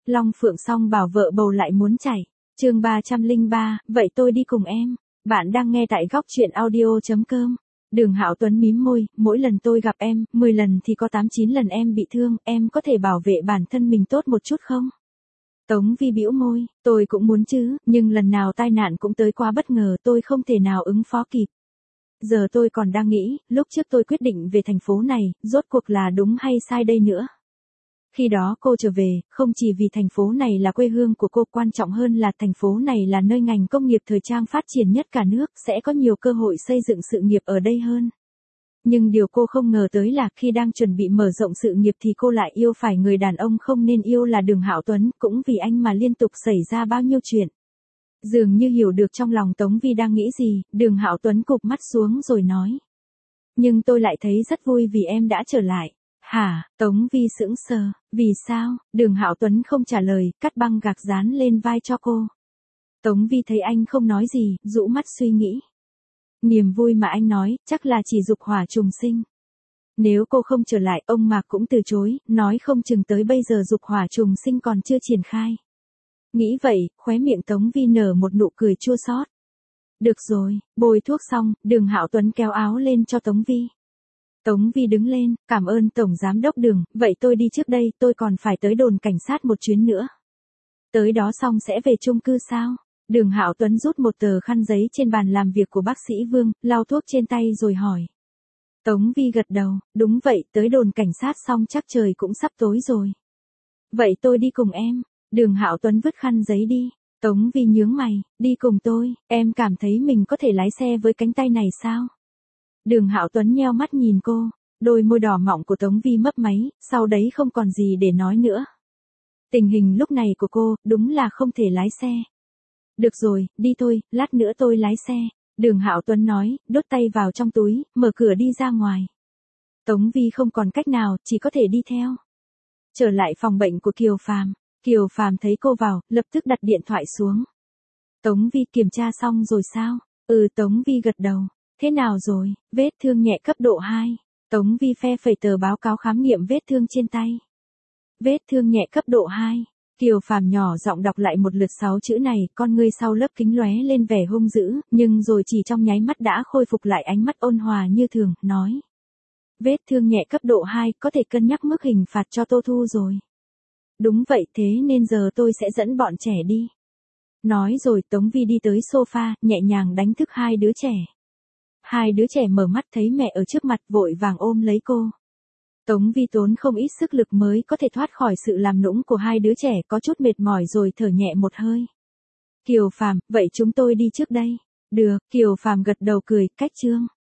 Long Phượng Song bảo vợ bầu lại muốn chảy. Chương 303, vậy tôi đi cùng em. Bạn đang nghe tại góc truyện audio.com. Đường Hạo Tuấn mím môi, mỗi lần tôi gặp em, 10 lần thì có 8-9 lần em bị thương, em có thể bảo vệ bản thân mình tốt một chút không? Tống Vi bĩu môi, tôi cũng muốn chứ, nhưng lần nào tai nạn cũng tới quá bất ngờ, tôi không thể nào ứng phó kịp. Giờ tôi còn đang nghĩ, lúc trước tôi quyết định về thành phố này, rốt cuộc là đúng hay sai đây nữa. Khi đó cô trở về, không chỉ vì thành phố này là quê hương của cô, quan trọng hơn là thành phố này là nơi ngành công nghiệp thời trang phát triển nhất cả nước, sẽ có nhiều cơ hội xây dựng sự nghiệp ở đây hơn. Nhưng điều cô không ngờ tới là khi đang chuẩn bị mở rộng sự nghiệp thì cô lại yêu phải người đàn ông không nên yêu là Đường Hạo Tuấn, cũng vì anh mà liên tục xảy ra bao nhiêu chuyện. Dường như hiểu được trong lòng Tống Vi đang nghĩ gì, Đường Hạo Tuấn cụp mắt xuống rồi nói. Nhưng tôi lại thấy rất vui vì em đã trở lại. Hả? Tống Vi sững sờ, vì sao? Đường Hạo Tuấn không trả lời, cắt băng gạc dán lên vai cho cô. Tống Vi thấy anh không nói gì, rũ mắt suy nghĩ. Niềm vui mà anh nói, chắc là chỉ dục hỏa trùng sinh. Nếu cô không trở lại, ông Mạc cũng từ chối, nói không chừng tới bây giờ dục hỏa trùng sinh còn chưa triển khai. Nghĩ vậy, khóe miệng Tống Vi nở một nụ cười chua xót. Được rồi, bôi thuốc xong, Đường Hạo Tuấn kéo áo lên cho Tống Vi. Tống Vi đứng lên, cảm ơn Tổng Giám đốc Đường, vậy tôi đi trước đây, tôi còn phải tới đồn cảnh sát một chuyến nữa. Tới đó xong sẽ về chung cư sao? Đường Hạo Tuấn rút một tờ khăn giấy trên bàn làm việc của bác sĩ Vương, lau thuốc trên tay rồi hỏi. Tống Vi gật đầu, đúng vậy, tới đồn cảnh sát xong chắc trời cũng sắp tối rồi. Vậy tôi đi cùng em. Đường Hạo Tuấn vứt khăn giấy đi. Tống Vi nhướng mày, đi cùng tôi, em cảm thấy mình có thể lái xe với cánh tay này sao? Đường Hạo Tuấn nheo mắt nhìn cô, đôi môi đỏ mọng của Tống Vi mấp máy, sau đấy không còn gì để nói nữa. Tình hình lúc này của cô, đúng là không thể lái xe. Được rồi, đi thôi, lát nữa tôi lái xe. Đường Hạo Tuấn nói, đút tay vào trong túi, mở cửa đi ra ngoài. Tống Vi không còn cách nào, chỉ có thể đi theo. Trở lại phòng bệnh của Kiều Phàm. Kiều Phàm thấy cô vào, lập tức đặt điện thoại xuống. Tống Vi kiểm tra xong rồi sao? Tống Vi gật đầu. Thế nào rồi? Vết thương nhẹ cấp độ 2. Tống Vi phe phẩy tờ báo cáo khám nghiệm vết thương trên tay. Vết thương nhẹ cấp độ 2. Kiều Phàm nhỏ giọng đọc lại một lượt 6 chữ này, con ngươi sau lớp kính lóe lên vẻ hung dữ, nhưng rồi chỉ trong nháy mắt đã khôi phục lại ánh mắt ôn hòa như thường, nói. Vết thương nhẹ cấp độ 2, có thể cân nhắc mức hình phạt cho Tô Thu rồi. Đúng vậy, thế nên giờ tôi sẽ dẫn bọn trẻ đi. Nói rồi Tống Vi đi tới sofa, nhẹ nhàng đánh thức hai đứa trẻ. Hai đứa trẻ mở mắt thấy mẹ ở trước mặt vội vàng ôm lấy cô. Tống Vi tốn không ít sức lực mới có thể thoát khỏi sự làm nũng của hai đứa trẻ, có chút mệt mỏi rồi thở nhẹ một hơi. Kiều Phàm, vậy chúng tôi đi trước đây. Được, Kiều Phàm gật đầu cười, cách chương.